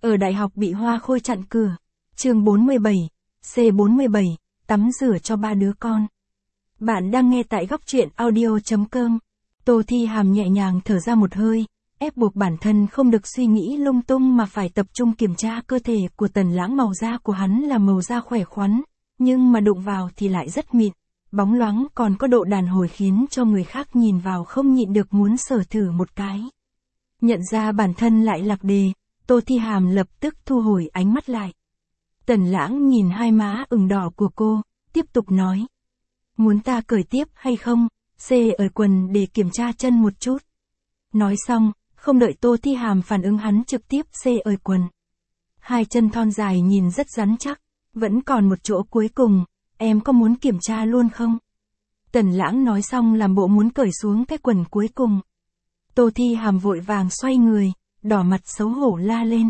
Ở đại học bị hoa khôi chặn cửa. Chương 47, C47, tắm rửa cho 3 đứa con. Bạn đang nghe tại góc truyện audio.com. Tô Thi Hàm nhẹ nhàng thở ra một hơi, ép buộc bản thân không được suy nghĩ lung tung mà phải tập trung kiểm tra cơ thể của Tần Lãng. Màu da của hắn là màu da khỏe khoắn, nhưng mà đụng vào thì lại rất mịn, bóng loáng, còn có độ đàn hồi khiến cho người khác nhìn vào không nhịn được muốn sở thử một cái. Nhận ra bản thân lại lạc đề, Tô Thi Hàm lập tức thu hồi ánh mắt lại. Tần Lãng nhìn hai má ửng đỏ của cô, tiếp tục nói. Muốn ta cởi tiếp hay không, ở quần để kiểm tra chân một chút. Nói xong, không đợi Tô Thi Hàm phản ứng hắn trực tiếp ở quần. Hai chân thon dài nhìn rất rắn chắc, vẫn còn một chỗ cuối cùng, em có muốn kiểm tra luôn không? Tần Lãng nói xong làm bộ muốn cởi xuống cái quần cuối cùng. Tô Thi Hàm vội vàng xoay người, đỏ mặt xấu hổ la lên.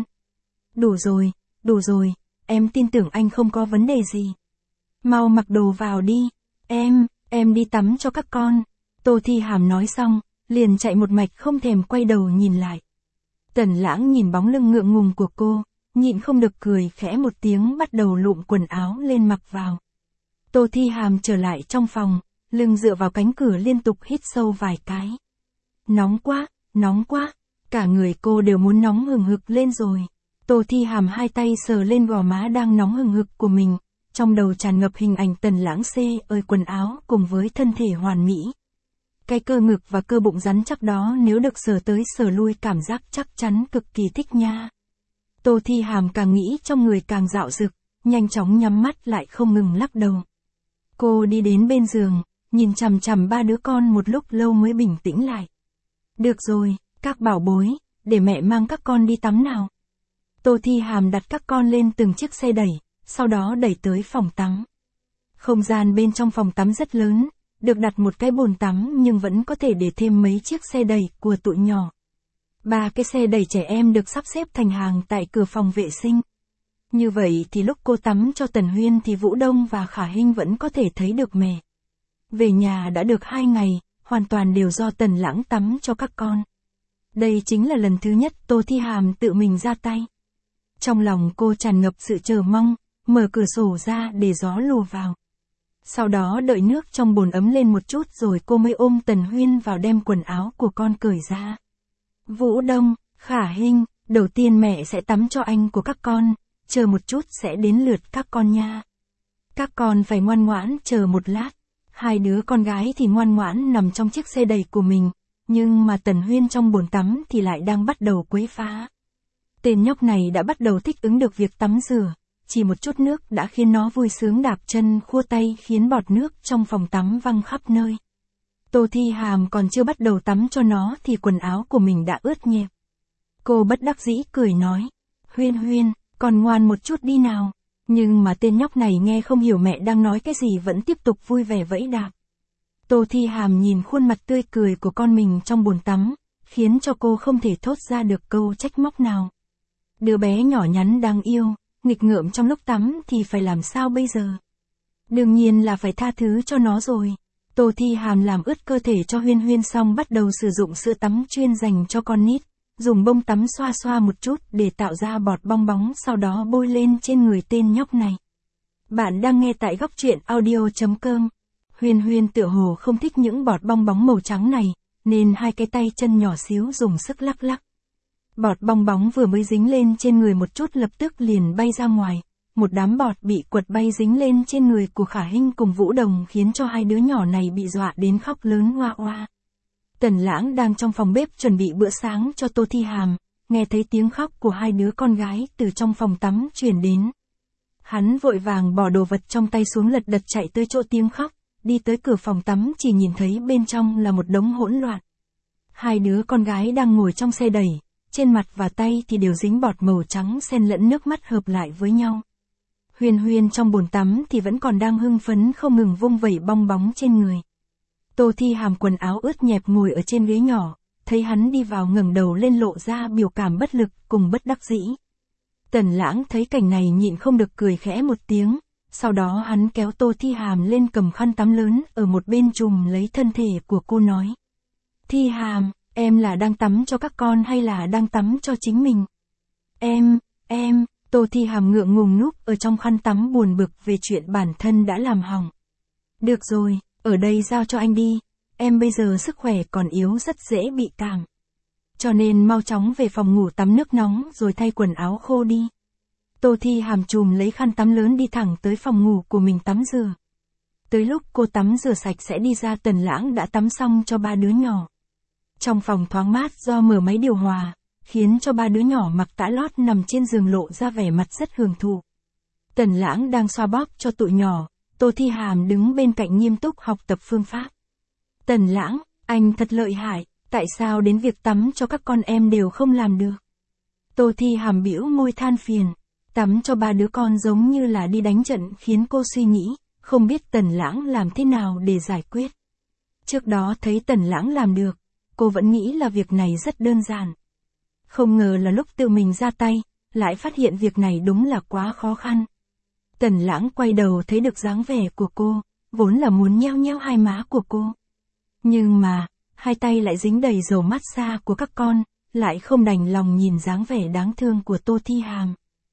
Đủ rồi, em tin tưởng anh không có vấn đề gì. Mau mặc đồ vào đi, em đi tắm cho các con. Tô Thi Hàm nói xong, liền chạy một mạch không thèm quay đầu nhìn lại. Tần Lãng nhìn bóng lưng ngượng ngùng của cô, nhịn không được cười khẽ một tiếng, bắt đầu lụm quần áo lên mặc vào. Tô Thi Hàm trở lại trong phòng, lưng dựa vào cánh cửa liên tục hít sâu vài cái. Nóng quá, cả người cô đều muốn nóng hừng hực lên rồi. Tô Thi Hàm hai tay sờ lên gò má đang nóng hừng hực của mình, trong đầu tràn ngập hình ảnh Tần Lãng ở quần áo cùng với thân thể hoàn mỹ. Cái cơ ngực và cơ bụng rắn chắc đó nếu được sờ tới sờ lui cảm giác chắc chắn cực kỳ thích nha. Tô Thi Hàm càng nghĩ trong người càng dạo dực, nhanh chóng nhắm mắt lại không ngừng lắc đầu. Cô đi đến bên giường, nhìn chằm chằm 3 đứa con một lúc lâu mới bình tĩnh lại. Được rồi, các bảo bối, để mẹ mang các con đi tắm nào. Tô Thi Hàm đặt các con lên từng chiếc xe đẩy, sau đó đẩy tới phòng tắm. Không gian bên trong phòng tắm rất lớn, được đặt một cái bồn tắm nhưng vẫn có thể để thêm mấy chiếc xe đẩy của tụi nhỏ. 3 cái xe đẩy trẻ em được sắp xếp thành hàng tại cửa phòng vệ sinh. Như vậy thì lúc cô tắm cho Tần Huyên thì Vũ Đông và Khả Hinh vẫn có thể thấy được mẹ. Về nhà đã được 2 ngày, hoàn toàn đều do Tần Lãng tắm cho các con. Đây chính là lần thứ nhất Tô Thi Hàm tự mình ra tay. Trong lòng cô tràn ngập sự chờ mong, mở cửa sổ ra để gió lùa vào. Sau đó đợi nước trong bồn ấm lên một chút rồi cô mới ôm Tần Huyên vào đem quần áo của con cởi ra. Vũ Đông, Khả Hinh, đầu tiên mẹ sẽ tắm cho anh của các con, chờ một chút sẽ đến lượt các con nha. Các con phải ngoan ngoãn chờ một lát. 2 đứa con gái thì ngoan ngoãn nằm trong chiếc xe đẩy của mình, nhưng mà Tần Huyên trong bồn tắm thì lại đang bắt đầu quấy phá. Tên nhóc này đã bắt đầu thích ứng được việc tắm rửa, chỉ một chút nước đã khiến nó vui sướng đạp chân khua tay khiến bọt nước trong phòng tắm văng khắp nơi. Tô Thi Hàm còn chưa bắt đầu tắm cho nó thì quần áo của mình đã ướt nhẹp. Cô bất đắc dĩ cười nói, Huyên, còn ngoan một chút đi nào. Nhưng mà tên nhóc này nghe không hiểu mẹ đang nói cái gì vẫn tiếp tục vui vẻ vẫy đạp. Tô Thi Hàm nhìn khuôn mặt tươi cười của con mình trong bồn tắm, khiến cho cô không thể thốt ra được câu trách móc nào. Đứa bé nhỏ nhắn đáng yêu, nghịch ngợm trong lúc tắm thì phải làm sao bây giờ? Đương nhiên là phải tha thứ cho nó rồi. Tô Thi Hàm làm ướt cơ thể cho Huyên xong bắt đầu sử dụng sữa tắm chuyên dành cho con nít, dùng bông tắm xoa xoa một chút để tạo ra bọt bong bóng sau đó bôi lên trên người tên nhóc này. Bạn đang nghe tại góc truyện audio.com. Huyên tựa hồ không thích những bọt bong bóng màu trắng này, nên 2 cái tay chân nhỏ xíu dùng sức lắc. Bọt bong bóng vừa mới dính lên trên người một chút lập tức liền bay ra ngoài. Một đám bọt bị quật bay dính lên trên người của Khả Hinh cùng Vũ Đồng khiến cho 2 đứa nhỏ này bị dọa đến khóc lớn oa oa. Tần Lãng đang trong phòng bếp chuẩn bị bữa sáng cho Tô Thi Hàm, nghe thấy tiếng khóc của 2 đứa con gái từ trong phòng tắm truyền đến. Hắn vội vàng bỏ đồ vật trong tay xuống lật đật chạy tới chỗ tiếng khóc, đi tới cửa phòng tắm chỉ nhìn thấy bên trong là một đống hỗn loạn. 2 đứa con gái đang ngồi trong xe đẩy, trên mặt và tay thì đều dính bọt màu trắng xen lẫn nước mắt hợp lại với nhau. Huyên trong bồn tắm thì vẫn còn đang hưng phấn không ngừng vung vẩy bong bóng trên người. Tô Thi Hàm quần áo ướt nhẹp ngồi ở trên ghế nhỏ, thấy hắn đi vào ngẩng đầu lên lộ ra biểu cảm bất lực cùng bất đắc dĩ. Tần Lãng thấy cảnh này nhịn không được cười khẽ một tiếng, sau đó hắn kéo Tô Thi Hàm lên cầm khăn tắm lớn ở một bên chùm lấy thân thể của cô nói. Thi Hàm, em là đang tắm cho các con hay là đang tắm cho chính mình? Em Tô Thi Hàm ngượng ngùng núp ở trong khăn tắm buồn bực về chuyện bản thân đã làm hỏng. Được rồi, ở đây giao cho anh đi, em bây giờ sức khỏe còn yếu rất dễ bị cảm. Cho nên mau chóng về phòng ngủ tắm nước nóng rồi thay quần áo khô đi. Tô Thi Hàm chùm lấy khăn tắm lớn đi thẳng tới phòng ngủ của mình tắm rửa. Tới lúc cô tắm rửa sạch sẽ đi ra, Tần Lãng đã tắm xong cho 3 đứa nhỏ. Trong phòng thoáng mát do mở máy điều hòa, khiến cho 3 đứa nhỏ mặc tã lót nằm trên giường lộ ra vẻ mặt rất hưởng thụ. Tần Lãng đang xoa bóp cho tụi nhỏ, Tô Thi Hàm đứng bên cạnh nghiêm túc học tập phương pháp. Tần Lãng, anh thật lợi hại, tại sao đến việc tắm cho các con em đều không làm được? Tô Thi Hàm bĩu môi than phiền, tắm cho 3 đứa con giống như là đi đánh trận, khiến cô suy nghĩ, không biết Tần Lãng làm thế nào để giải quyết. Trước đó thấy Tần Lãng làm được, cô vẫn nghĩ là việc này rất đơn giản. Không ngờ là lúc tự mình ra tay, lại phát hiện việc này đúng là quá khó khăn. Tần Lãng quay đầu thấy được dáng vẻ của cô, vốn là muốn nheo nheo hai má của cô. Nhưng mà, hai tay lại dính đầy dầu massage của các con, lại không đành lòng nhìn dáng vẻ đáng thương của Tô Thi Hàm.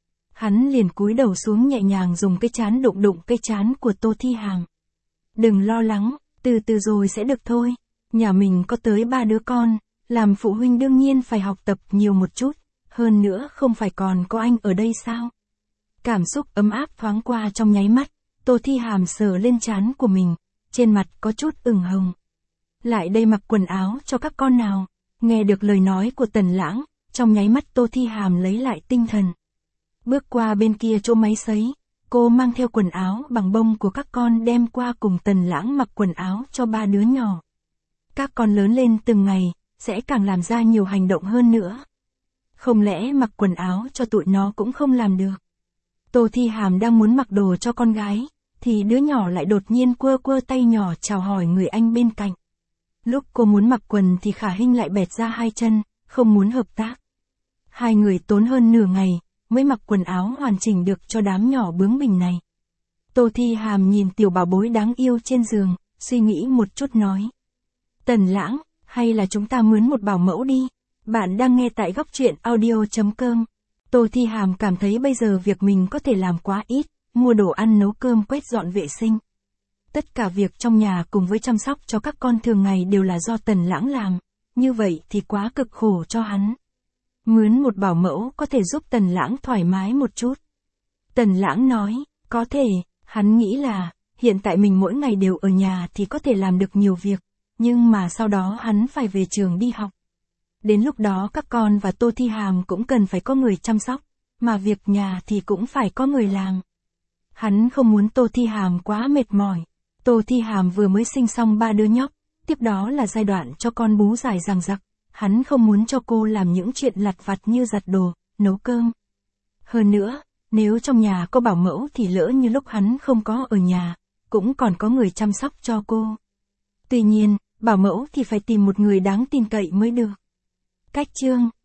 Hắn liền cúi đầu xuống nhẹ nhàng dùng cái trán đụng đụng cái trán của Tô Thi Hàm. Đừng lo lắng, từ từ rồi sẽ được thôi. Nhà mình có tới 3 đứa con, làm phụ huynh đương nhiên phải học tập nhiều một chút, hơn nữa không phải còn có anh ở đây sao? Cảm xúc ấm áp thoáng qua trong nháy mắt, Tô Thi Hàm sờ lên trán của mình, trên mặt có chút ửng hồng. Lại đây mặc quần áo cho các con nào. Nghe được lời nói của Tần Lãng, trong nháy mắt Tô Thi Hàm lấy lại tinh thần. Bước qua bên kia chỗ máy sấy, cô mang theo quần áo bằng bông của các con đem qua cùng Tần Lãng mặc quần áo cho 3 đứa nhỏ. Các con lớn lên từng ngày, sẽ càng làm ra nhiều hành động hơn nữa. Không lẽ mặc quần áo cho tụi nó cũng không làm được? Tô Thi Hàm đang muốn mặc đồ cho con gái, thì đứa nhỏ lại đột nhiên quơ quơ tay nhỏ chào hỏi người anh bên cạnh. Lúc cô muốn mặc quần thì Khả Hinh lại bẹt ra hai chân, không muốn hợp tác. Hai người tốn hơn nửa ngày, mới mặc quần áo hoàn chỉnh được cho đám nhỏ bướng bỉnh này. Tô Thi Hàm nhìn tiểu bảo bối đáng yêu trên giường, suy nghĩ một chút nói. Tần Lãng, hay là chúng ta mướn một bảo mẫu đi? Bạn đang nghe tại góc truyện audio.com. Tô Thi Hàm cảm thấy bây giờ việc mình có thể làm quá ít, mua đồ ăn nấu cơm quét dọn vệ sinh. Tất cả việc trong nhà cùng với chăm sóc cho các con thường ngày đều là do Tần Lãng làm, như vậy thì quá cực khổ cho hắn. Mướn một bảo mẫu có thể giúp Tần Lãng thoải mái một chút. Tần Lãng nói, có thể, hắn nghĩ là, hiện tại mình mỗi ngày đều ở nhà thì có thể làm được nhiều việc, nhưng mà sau đó hắn phải về trường đi học. Đến lúc đó các con và Tô Thi Hàm cũng cần phải có người chăm sóc, mà việc nhà thì cũng phải có người làm. Hắn không muốn Tô Thi Hàm quá mệt mỏi. Tô Thi Hàm vừa mới sinh xong 3 đứa nhóc, tiếp đó là giai đoạn cho con bú dài dằng dặc, hắn không muốn cho cô làm những chuyện lặt vặt như giặt đồ, nấu cơm. Hơn nữa, nếu trong nhà có bảo mẫu thì lỡ như lúc hắn không có ở nhà, cũng còn có người chăm sóc cho cô. Tuy nhiên, bảo mẫu thì phải tìm một người đáng tin cậy mới được. Cách chương